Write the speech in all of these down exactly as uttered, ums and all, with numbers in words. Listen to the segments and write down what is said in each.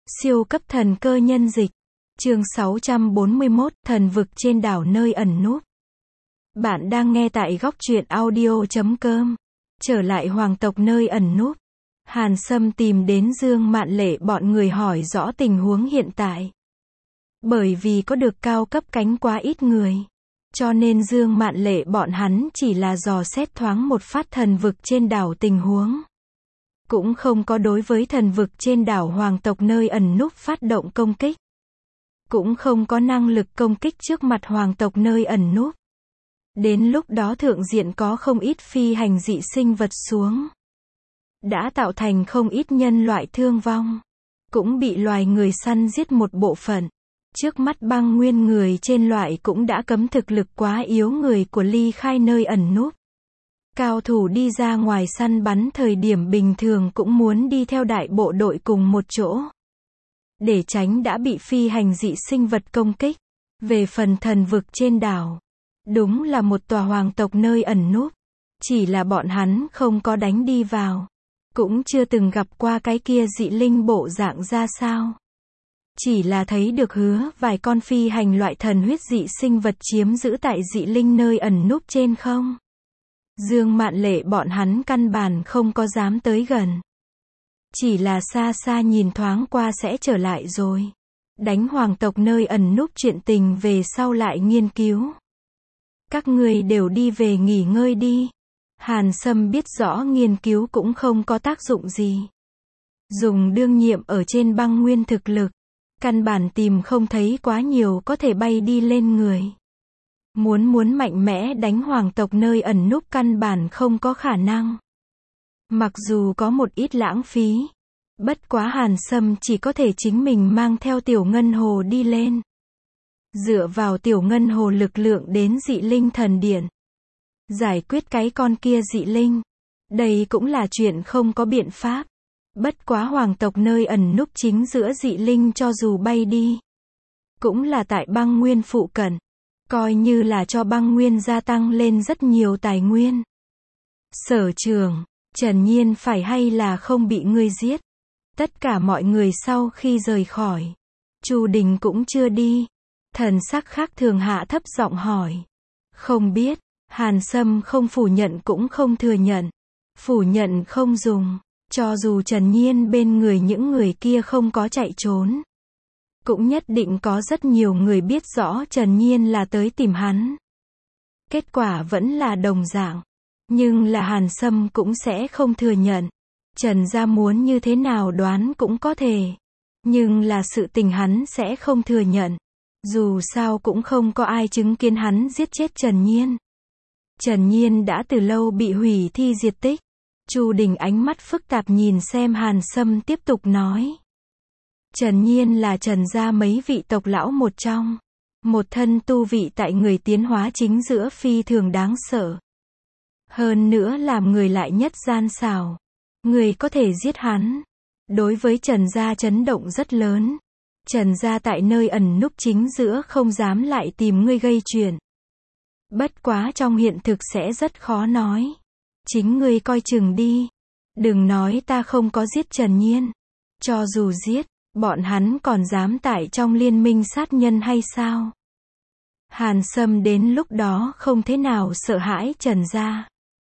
Siêu cấp thần cơ nhân dịch. Chương sáu trăm bốn mươi mốt, thần vực trên đảo nơi ẩn núp. Bạn đang nghe tại góc truyện audio chấm com. Trở lại hoàng tộc nơi ẩn núp. Hàn Sâm tìm đến Dương Mạn Lệ bọn người hỏi rõ tình huống hiện tại. Bởi vì có được cao cấp cánh quá ít người, cho nên Dương Mạn Lệ bọn hắn chỉ là dò xét thoáng một phát thần vực trên đảo tình huống. Cũng không có đối với thần vực trên đảo hoàng tộc nơi ẩn núp phát động công kích. Cũng không có năng lực công kích trước mặt hoàng tộc nơi ẩn núp. Đến lúc đó thượng diện có không ít phi hành dị sinh vật xuống. Đã tạo thành không ít nhân loại thương vong. Cũng bị loài người săn giết một bộ phận. Trước mắt băng nguyên người trên loại cũng đã cấm thực lực quá yếu người của ly khai nơi ẩn núp. Cao thủ đi ra ngoài săn bắn thời điểm bình thường cũng muốn đi theo đại bộ đội cùng một chỗ. Để tránh đã bị phi hành dị sinh vật công kích. Về phần thần vực trên đảo. Đúng là một tòa hoàng tộc nơi ẩn núp. Chỉ là bọn hắn không có đánh đi vào. Cũng chưa từng gặp qua cái kia dị linh bộ dạng ra sao. Chỉ là thấy được hứa vài con phi hành loại thần huyết dị sinh vật chiếm giữ tại dị linh nơi ẩn núp trên không. Dương Mạn Lệ bọn hắn căn bản không có dám tới gần. Chỉ là xa xa nhìn thoáng qua sẽ trở lại rồi. Đánh hoàng tộc nơi ẩn núp chuyện tình về sau lại nghiên cứu. Các người đều đi về nghỉ ngơi đi. Hàn Sâm biết rõ nghiên cứu cũng không có tác dụng gì. Dùng đương nhiệm ở trên băng nguyên thực lực. Căn bản tìm không thấy quá nhiều có thể bay đi lên người. Muốn muốn mạnh mẽ đánh hoàng tộc nơi ẩn núp căn bản không có khả năng. Mặc dù có một ít lãng phí. Bất quá Hàn Sâm chỉ có thể chính mình mang theo tiểu ngân hồ đi lên. Dựa vào tiểu ngân hồ lực lượng đến dị linh thần điện. Giải quyết cái con kia dị linh. Đây cũng là chuyện không có biện pháp. Bất quá hoàng tộc nơi ẩn núp chính giữa dị linh cho dù bay đi. Cũng là tại băng nguyên phụ cận. Coi như là cho băng nguyên gia tăng lên rất nhiều tài nguyên. Sở trường, Trần Nhiên phải hay là không bị ngươi giết? Tất cả mọi người sau khi rời khỏi. Chu Đình cũng chưa đi. Thần sắc khác thường hạ thấp giọng hỏi. Không biết, Hàn Sâm không phủ nhận cũng không thừa nhận. Phủ nhận không dùng. Cho dù Trần Nhiên bên người những người kia không có chạy trốn. Cũng nhất định có rất nhiều người biết rõ Trần Nhiên là tới tìm hắn. Kết quả vẫn là đồng dạng. Nhưng là Hàn Sâm cũng sẽ không thừa nhận. Trần gia muốn như thế nào đoán cũng có thể. Nhưng là sự tình hắn sẽ không thừa nhận. Dù sao cũng không có ai chứng kiến hắn giết chết Trần Nhiên. Trần Nhiên đã từ lâu bị hủy thi diệt tích. Chu Đình ánh mắt phức tạp nhìn xem Hàn Sâm tiếp tục nói. Trần Nhiên là Trần gia mấy vị tộc lão một trong. Một thân tu vị tại người tiến hóa chính giữa phi thường đáng sợ. Hơn nữa làm người lại nhất gian xảo. Người có thể giết hắn. Đối với Trần gia chấn động rất lớn. Trần gia tại nơi ẩn núp chính giữa không dám lại tìm ngươi gây chuyện. Bất quá trong hiện thực sẽ rất khó nói. Chính ngươi coi chừng đi. Đừng nói ta không có giết Trần Nhiên. Cho dù giết, bọn hắn còn dám tại trong liên minh sát nhân hay sao? Hàn Sâm đến lúc đó không thế nào sợ hãi Trần gia.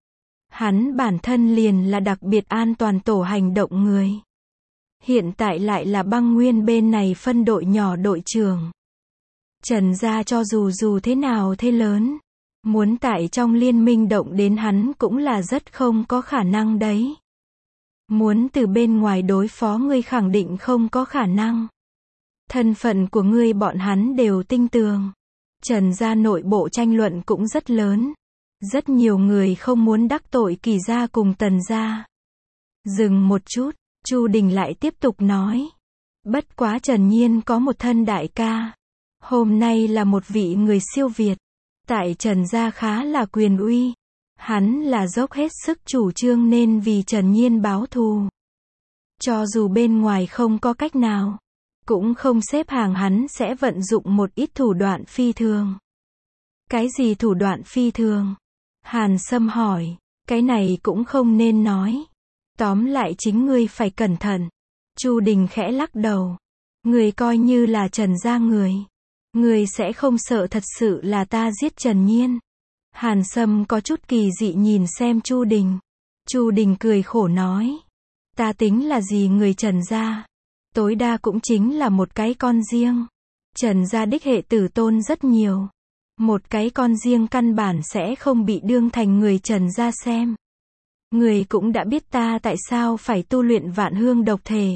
Hắn bản thân liền là đặc biệt an toàn tổ hành động người. Hiện tại lại là băng nguyên bên này phân đội nhỏ đội trưởng. Trần gia cho dù dù thế nào thế lớn. Muốn tại trong liên minh động đến hắn cũng là rất không có khả năng đấy. Muốn từ bên ngoài đối phó ngươi khẳng định không có khả năng. Thân phận của ngươi bọn hắn đều tinh tường. Trần gia nội bộ tranh luận cũng rất lớn. Rất nhiều người không muốn đắc tội Kỳ gia cùng Tần gia. Dừng một chút, Chu Đình lại tiếp tục nói. Bất quá Trần Nhiên có một thân đại ca. Hôm nay là một vị người siêu việt. Tại Trần gia khá là quyền uy. Hắn là dốc hết sức chủ trương nên vì Trần Nhiên báo thù. Cho dù bên ngoài không có cách nào. Cũng không xếp hàng hắn sẽ vận dụng một ít thủ đoạn phi thường. Cái gì thủ đoạn phi thường? Hàn Sâm hỏi. Cái này cũng không nên nói. Tóm lại chính ngươi phải cẩn thận. Chu Đình khẽ lắc đầu. Người coi như là Trần gia người. Người sẽ không sợ thật sự là ta giết Trần Nhiên. Hàn Sâm có chút kỳ dị nhìn xem Chu Đình. Chu Đình cười khổ nói. Ta tính là gì người Trần gia? Tối đa cũng chính là một cái con riêng. Trần gia đích hệ tử tôn rất nhiều. Một cái con riêng căn bản sẽ không bị đương thành người Trần gia xem. Người cũng đã biết ta tại sao phải tu luyện vạn hương độc thể.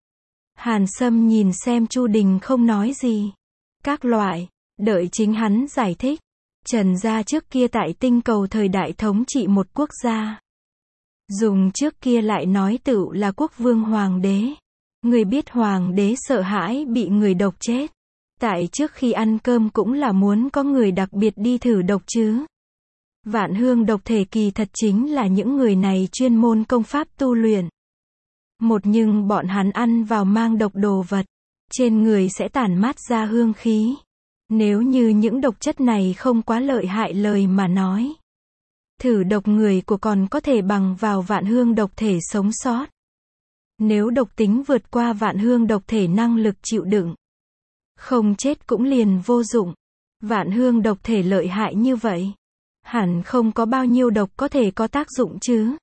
Hàn Sâm nhìn xem Chu Đình không nói gì. Các loại, đợi chính hắn giải thích. Trần gia trước kia tại tinh cầu thời đại thống trị một quốc gia. Dùng trước kia lại nói tựu là quốc vương hoàng đế. Người biết hoàng đế sợ hãi bị người độc chết. Tại trước khi ăn cơm cũng là muốn có người đặc biệt đi thử độc chứ. Vạn hương độc thể kỳ thật chính là những người này chuyên môn công pháp tu luyện. Một nhưng bọn hắn ăn vào mang độc đồ vật. Trên người sẽ tản mát ra hương khí. Nếu như những độc chất này không quá lợi hại lời mà nói. Thử độc người của còn có thể bằng vào vạn hương độc thể sống sót. Nếu độc tính vượt qua vạn hương độc thể năng lực chịu đựng. Không chết cũng liền vô dụng. Vạn hương độc thể lợi hại như vậy. Hẳn không có bao nhiêu độc có thể có tác dụng chứ.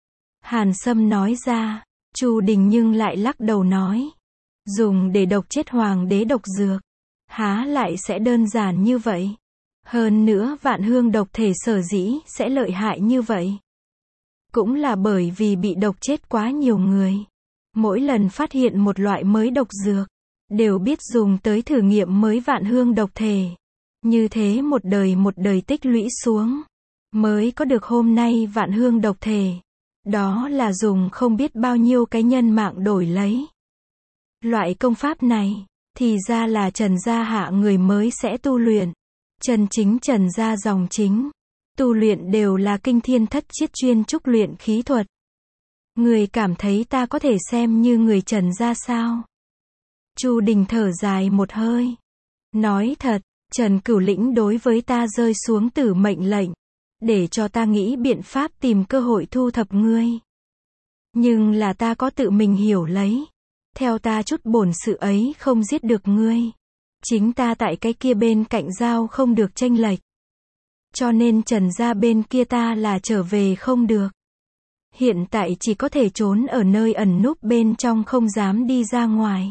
Hàn Sâm nói ra. Chu Đình nhưng lại lắc đầu nói. Dùng để độc chết hoàng đế độc dược. Há lại sẽ đơn giản như vậy. Hơn nữa vạn hương độc thể sở dĩ sẽ lợi hại như vậy. Cũng là bởi vì bị độc chết quá nhiều người. Mỗi lần phát hiện một loại mới độc dược. Đều biết dùng tới thử nghiệm mới vạn hương độc thể. Như thế một đời một đời tích lũy xuống. Mới có được hôm nay vạn hương độc thể. Đó là dùng không biết bao nhiêu cái nhân mạng đổi lấy. Loại công pháp này, thì ra là Trần gia hạ người mới sẽ tu luyện. Trần chính Trần gia dòng chính. Tu luyện đều là kinh thiên thất chiết chuyên trúc luyện khí thuật. Người cảm thấy ta có thể xem như người Trần gia sao? Chu Đình thở dài một hơi. Nói thật, Trần Cửu Lĩnh đối với ta rơi xuống tử mệnh lệnh. Để cho ta nghĩ biện pháp tìm cơ hội thu thập ngươi. Nhưng là ta có tự mình hiểu lấy. Theo ta chút bổn sự ấy không giết được ngươi. Chính ta tại cái kia bên cạnh giao không được chênh lệch. Cho nên Trần gia bên kia ta là trở về không được. Hiện tại chỉ có thể trốn ở nơi ẩn núp bên trong không dám đi ra ngoài.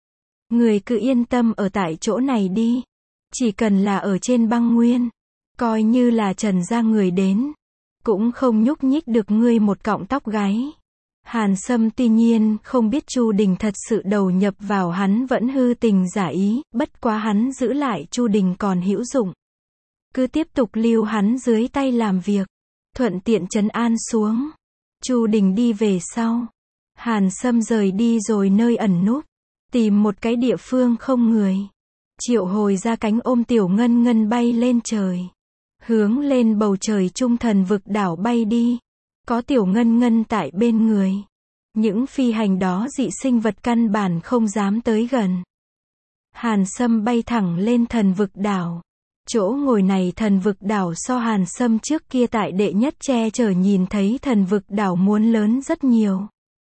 Người cứ yên tâm ở tại chỗ này đi. Chỉ cần là ở trên băng nguyên. Coi như là Trần gia người đến. Cũng không nhúc nhích được ngươi một cọng tóc gáy. Hàn Sâm tuy nhiên không biết Chu Đình thật sự đầu nhập vào hắn vẫn hư tình giả ý. Bất quá hắn giữ lại Chu Đình còn hữu dụng. Cứ tiếp tục lưu hắn dưới tay làm việc. Thuận tiện trấn an xuống. Chu Đình đi về sau. Hàn Sâm rời đi rồi nơi ẩn núp. Tìm một cái địa phương không người. Triệu hồi ra cánh ôm Tiểu Ngân Ngân bay lên trời. Hướng lên bầu trời trung thần vực đảo bay đi. Có Tiểu Ngân Ngân tại bên người. Những phi hành đó dị sinh vật căn bản không dám tới gần. Hàn Sâm bay thẳng lên thần vực đảo. Chỗ ngồi này thần vực đảo so Hàn Sâm trước kia tại đệ nhất che chở nhìn thấy thần vực đảo muốn lớn rất nhiều.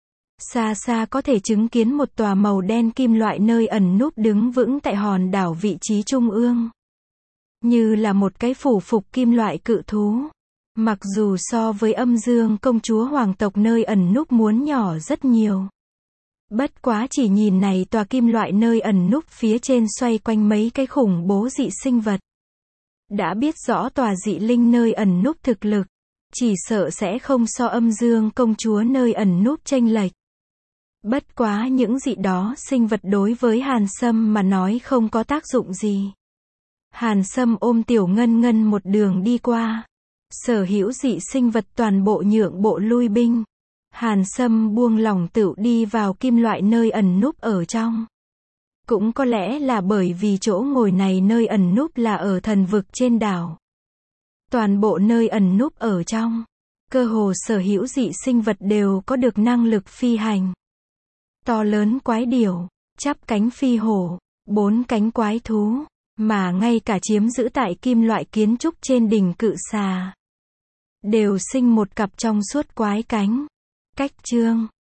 Xa xa có thể chứng kiến một tòa màu đen kim loại nơi ẩn núp đứng vững tại hòn đảo vị trí trung ương. Như là một cái phủ phục kim loại cự thú. Mặc dù so với âm dương công chúa hoàng tộc nơi ẩn núp muốn nhỏ rất nhiều. Bất quá chỉ nhìn này tòa kim loại nơi ẩn núp phía trên xoay quanh mấy cái khủng bố dị sinh vật. Đã biết rõ tòa dị linh nơi ẩn núp thực lực. Chỉ sợ sẽ không so âm dương công chúa nơi ẩn núp chênh lệch. Bất quá những dị đó sinh vật đối với Hàn Sâm mà nói không có tác dụng gì. Hàn Sâm ôm Tiểu Ngân Ngân một đường đi qua. Sở hữu dị sinh vật toàn bộ nhượng bộ lui binh. Hàn Sâm buông lỏng tựu đi vào kim loại nơi ẩn núp ở trong. Cũng có lẽ là bởi vì chỗ ngồi này nơi ẩn núp là ở thần vực trên đảo. Toàn bộ nơi ẩn núp ở trong. Cơ hồ sở hữu dị sinh vật đều có được năng lực phi hành. To lớn quái điểu, chắp cánh phi hổ, bốn cánh quái thú, mà ngay cả chiếm giữ tại kim loại kiến trúc trên đỉnh cự xà. Đều sinh một cặp trong suốt quái cánh. Cách chương